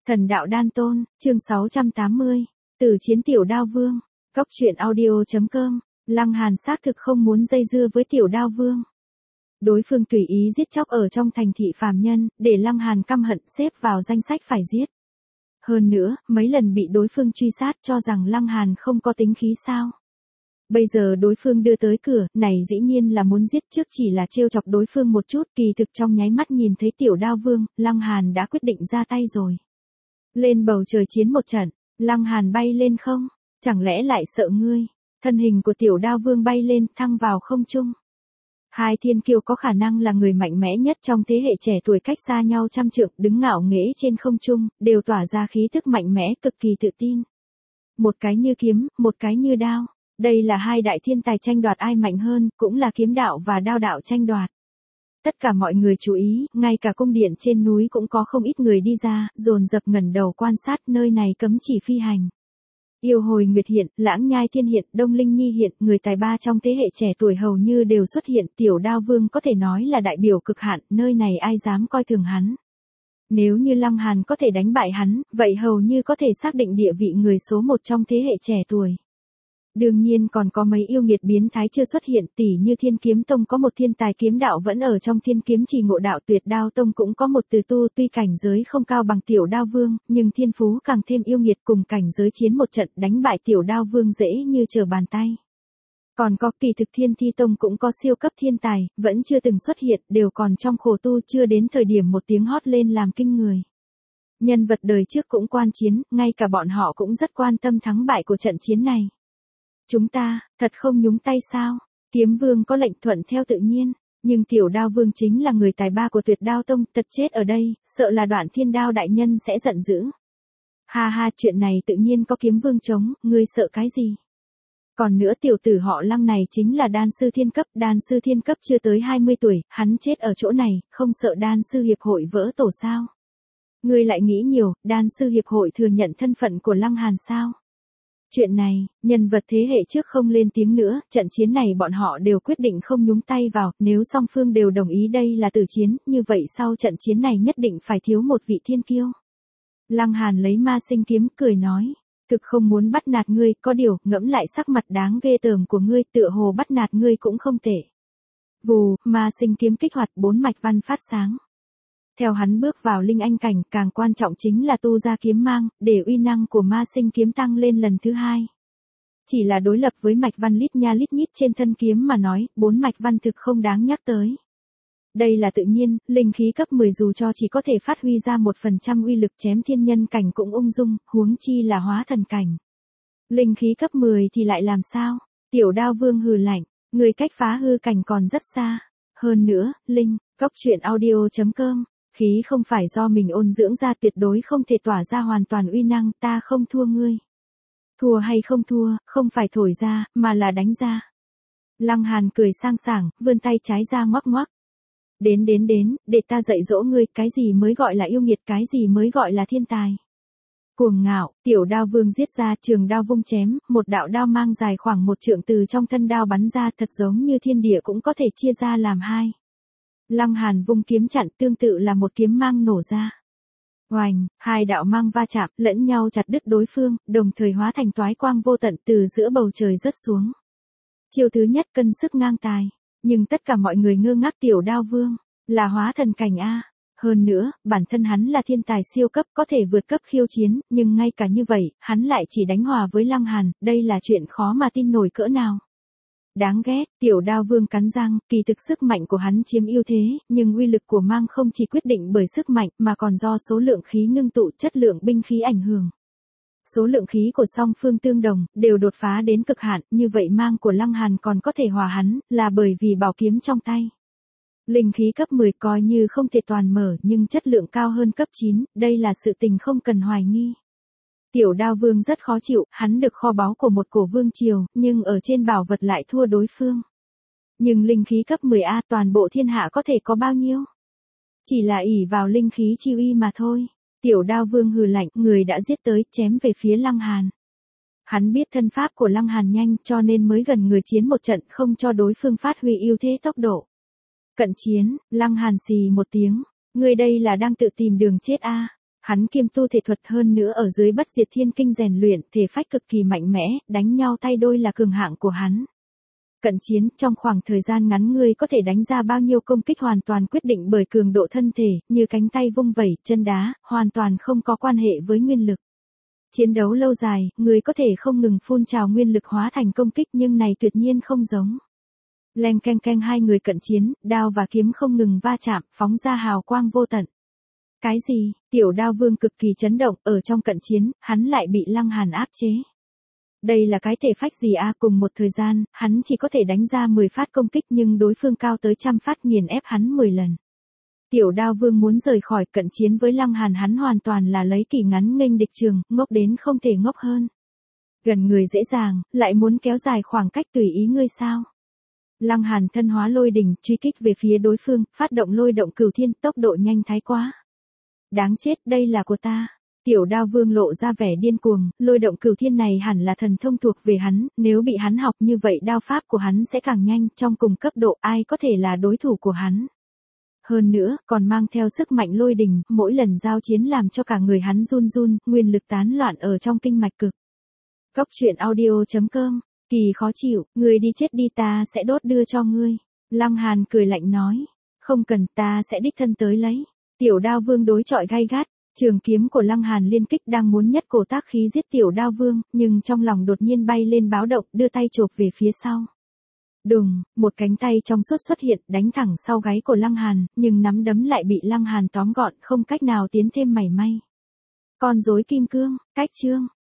Thần đạo đan tôn, chương 680. Từ chiến tiểu đao vương. Cốc truyện audio.com. Lăng Hàn xác thực không muốn dây dưa với tiểu đao vương. Đối phương tùy ý giết chóc ở trong thành thị phàm nhân, để Lăng Hàn căm hận xếp vào danh sách phải giết. Hơn nữa, mấy lần bị đối phương truy sát cho rằng Lăng Hàn không có tính khí sao. Bây giờ đối phương đưa tới cửa, này dĩ nhiên là muốn giết, trước chỉ là trêu chọc đối phương một chút, kỳ thực trong nháy mắt nhìn thấy tiểu đao vương, Lăng Hàn đã quyết định ra tay rồi. Lên bầu trời chiến một trận, Lăng Hàn bay lên không, chẳng lẽ lại sợ ngươi? Thân hình của tiểu đao vương bay lên, thăng vào không trung. Hai thiên kiêu có khả năng là người mạnh mẽ nhất trong thế hệ trẻ tuổi, cách xa nhau trăm trượng, đứng ngạo nghễ trên không trung, đều tỏa ra khí tức mạnh mẽ, cực kỳ tự tin. Một cái như kiếm, một cái như đao. Đây là hai đại thiên tài tranh đoạt ai mạnh hơn, cũng là kiếm đạo và đao đạo tranh đoạt. Tất cả mọi người chú ý, ngay cả cung điện trên núi cũng có không ít người đi ra, dồn dập ngẩng đầu quan sát, nơi này cấm chỉ phi hành. Yêu hồi nguyệt hiện, lãng nhai thiên hiện, đông linh nhi hiện, người tài ba trong thế hệ trẻ tuổi hầu như đều xuất hiện, tiểu đao vương có thể nói là đại biểu cực hạn, nơi này ai dám coi thường hắn. Nếu như Lăng Hàn có thể đánh bại hắn, vậy hầu như có thể xác định địa vị người số một trong thế hệ trẻ tuổi. Đương nhiên còn có mấy yêu nghiệt biến thái chưa xuất hiện, tỉ như Thiên Kiếm Tông có một thiên tài kiếm đạo vẫn ở trong Thiên Kiếm Trì ngộ đạo, Tuyệt Đao Tông cũng có một từ tu, tuy cảnh giới không cao bằng tiểu đao vương, nhưng thiên phú càng thêm yêu nghiệt, cùng cảnh giới chiến một trận đánh bại tiểu đao vương dễ như trở bàn tay. Còn có kỳ thực Thiên Thi Tông cũng có siêu cấp thiên tài, vẫn chưa từng xuất hiện, đều còn trong khổ tu, chưa đến thời điểm một tiếng hót lên làm kinh người. Nhân vật đời trước cũng quan chiến, ngay cả bọn họ cũng rất quan tâm thắng bại của trận chiến này. Chúng ta, thật không nhúng tay sao? Kiếm vương có lệnh thuận theo tự nhiên, nhưng tiểu đao vương chính là người tài ba của Tuyệt Đao Tông, tật chết ở đây, sợ là Đoạn Thiên Đao đại nhân sẽ giận dữ. Ha ha, chuyện này tự nhiên có kiếm vương chống, ngươi sợ cái gì? Còn nữa tiểu tử họ Lăng này chính là đan sư thiên cấp chưa tới 20 tuổi, hắn chết ở chỗ này, không sợ đan sư hiệp hội vỡ tổ sao? Ngươi lại nghĩ nhiều, đan sư hiệp hội thừa nhận thân phận của Lăng Hàn sao? Chuyện này, nhân vật thế hệ trước không lên tiếng nữa, trận chiến này bọn họ đều quyết định không nhúng tay vào, nếu song phương đều đồng ý đây là tử chiến, như vậy sau trận chiến này nhất định phải thiếu một vị thiên kiêu. Lăng Hàn lấy ma sinh kiếm, cười nói, thực không muốn bắt nạt ngươi, có điều, ngẫm lại sắc mặt đáng ghê tởm của ngươi, tựa hồ bắt nạt ngươi cũng không tệ. Vù, ma sinh kiếm kích hoạt, 4 mạch văn phát sáng. Theo hắn bước vào linh anh cảnh, càng quan trọng chính là tu ra kiếm mang, để uy năng của ma sinh kiếm tăng lên lần thứ 2. Chỉ là đối lập với mạch văn lít nha lít nhít trên thân kiếm mà nói, 4 mạch văn thực không đáng nhắc tới. Đây là tự nhiên, linh khí cấp 10 dù cho chỉ có thể phát huy ra 1% uy lực chém thiên nhân cảnh cũng ung dung, huống chi là hóa thần cảnh. Linh khí cấp 10 thì lại làm sao? Tiểu đao vương hừ lạnh, người cách phá hư cảnh còn rất xa. Hơn nữa, Cốc truyện audio.com. Khí không phải do mình ôn dưỡng ra, tuyệt đối không thể tỏa ra hoàn toàn uy năng, ta không thua ngươi. Thua hay không thua, không phải thổi ra, mà là đánh ra. Lăng Hàn cười sang sảng, vươn tay trái ra ngoắc ngoắc. Đến, để ta dạy dỗ ngươi, cái gì mới gọi là yêu nghiệt, cái gì mới gọi là thiên tài. Cuồng ngạo, tiểu đao vương giết ra, trường đao vung chém, một đạo đao mang dài khoảng 1 trượng từ trong thân đao bắn ra, thật giống như thiên địa cũng có thể chia ra làm hai. Lăng Hàn vung kiếm chặn, tương tự là một kiếm mang nổ ra. Oành, hai đạo mang va chạm, lẫn nhau chặt đứt đối phương, đồng thời hóa thành toái quang vô tận từ giữa bầu trời rớt xuống. Chiêu thứ nhất cân sức ngang tài, nhưng tất cả mọi người ngơ ngác, tiểu đao vương là hóa thần cảnh a. Hơn nữa, bản thân hắn là thiên tài siêu cấp, có thể vượt cấp khiêu chiến, nhưng ngay cả như vậy, hắn lại chỉ đánh hòa với Lăng Hàn, đây là chuyện khó mà tin nổi cỡ nào. Đáng ghét, tiểu đao vương cắn răng, kỳ thực sức mạnh của hắn chiếm ưu thế, nhưng uy lực của mang không chỉ quyết định bởi sức mạnh mà còn do số lượng khí ngưng tụ, chất lượng binh khí ảnh hưởng. Số lượng khí của song phương tương đồng, đều đột phá đến cực hạn, như vậy mang của Lăng Hàn còn có thể hòa hắn, là bởi vì bảo kiếm trong tay. Linh khí cấp 10 coi như không thể toàn mở, nhưng chất lượng cao hơn cấp 9, đây là sự tình không cần hoài nghi. Tiểu đao vương rất khó chịu, hắn được kho báu của một cổ vương triều, nhưng ở trên bảo vật lại thua đối phương. Nhưng linh khí cấp 10A toàn bộ thiên hạ có thể có bao nhiêu? Chỉ là ỷ vào linh khí chi uy mà thôi. Tiểu đao vương hừ lạnh, người đã giết tới, chém về phía Lăng Hàn. Hắn biết thân pháp của Lăng Hàn nhanh, cho nên mới gần người chiến một trận, không cho đối phương phát huy ưu thế tốc độ. Cận chiến, Lăng Hàn xì một tiếng, người đây là đang tự tìm đường chết a. Hắn kiêm tu thể thuật hơn nữa ở dưới Bất Diệt Thiên Kinh rèn luyện, thể phách cực kỳ mạnh mẽ, đánh nhau tay đôi là cường hạng của hắn. Cận chiến, trong khoảng thời gian ngắn ngươi có thể đánh ra bao nhiêu công kích hoàn toàn quyết định bởi cường độ thân thể, như cánh tay vung vẩy, chân đá, hoàn toàn không có quan hệ với nguyên lực. Chiến đấu lâu dài, người có thể không ngừng phun trào nguyên lực hóa thành công kích nhưng này tuyệt nhiên không giống. Leng keng keng, hai người cận chiến, đao và kiếm không ngừng va chạm, phóng ra hào quang vô tận. Cái gì? Tiểu Đao Vương cực kỳ chấn động, ở trong cận chiến, hắn lại bị Lăng Hàn áp chế. Đây là cái thể phách gì a? Cùng một thời gian, hắn chỉ có thể đánh ra 10 phát công kích nhưng đối phương cao tới trăm phát, nghiền ép hắn 10 lần. Tiểu Đao Vương muốn rời khỏi cận chiến với Lăng Hàn, hắn hoàn toàn là lấy kỳ ngắn nghênh địch trường, ngốc đến không thể ngốc hơn. Gần người dễ dàng, lại muốn kéo dài khoảng cách tùy ý ngươi sao? Lăng Hàn thân hóa lôi đình, truy kích về phía đối phương, phát động lôi động cửu thiên, tốc độ nhanh thái quá. Đáng chết, đây là của ta. Tiểu Đao Vương lộ ra vẻ điên cuồng, lôi động cửu thiên này hẳn là thần thông thuộc về hắn, nếu bị hắn học như vậy đao pháp của hắn sẽ càng nhanh, trong cùng cấp độ ai có thể là đối thủ của hắn. Hơn nữa, còn mang theo sức mạnh lôi đình, mỗi lần giao chiến làm cho cả người hắn run run, nguyên lực tán loạn ở trong kinh mạch cực. Cốc truyện audio.com, kỳ khó chịu, ngươi đi chết đi, ta sẽ đốt đưa cho ngươi. Lăng Hàn cười lạnh nói, không cần, ta sẽ đích thân tới lấy. Tiểu Đao Vương đối chọi gay gắt, trường kiếm của Lăng Hàn liên kích đang muốn nhất cổ tác khí giết Tiểu Đao Vương, nhưng trong lòng đột nhiên bay lên báo động, đưa tay chộp về phía sau. Đùng, một cánh tay trong suốt xuất hiện, đánh thẳng sau gáy của Lăng Hàn, nhưng nắm đấm lại bị Lăng Hàn tóm gọn, không cách nào tiến thêm mảy may. Con rối kim cương, cách chương.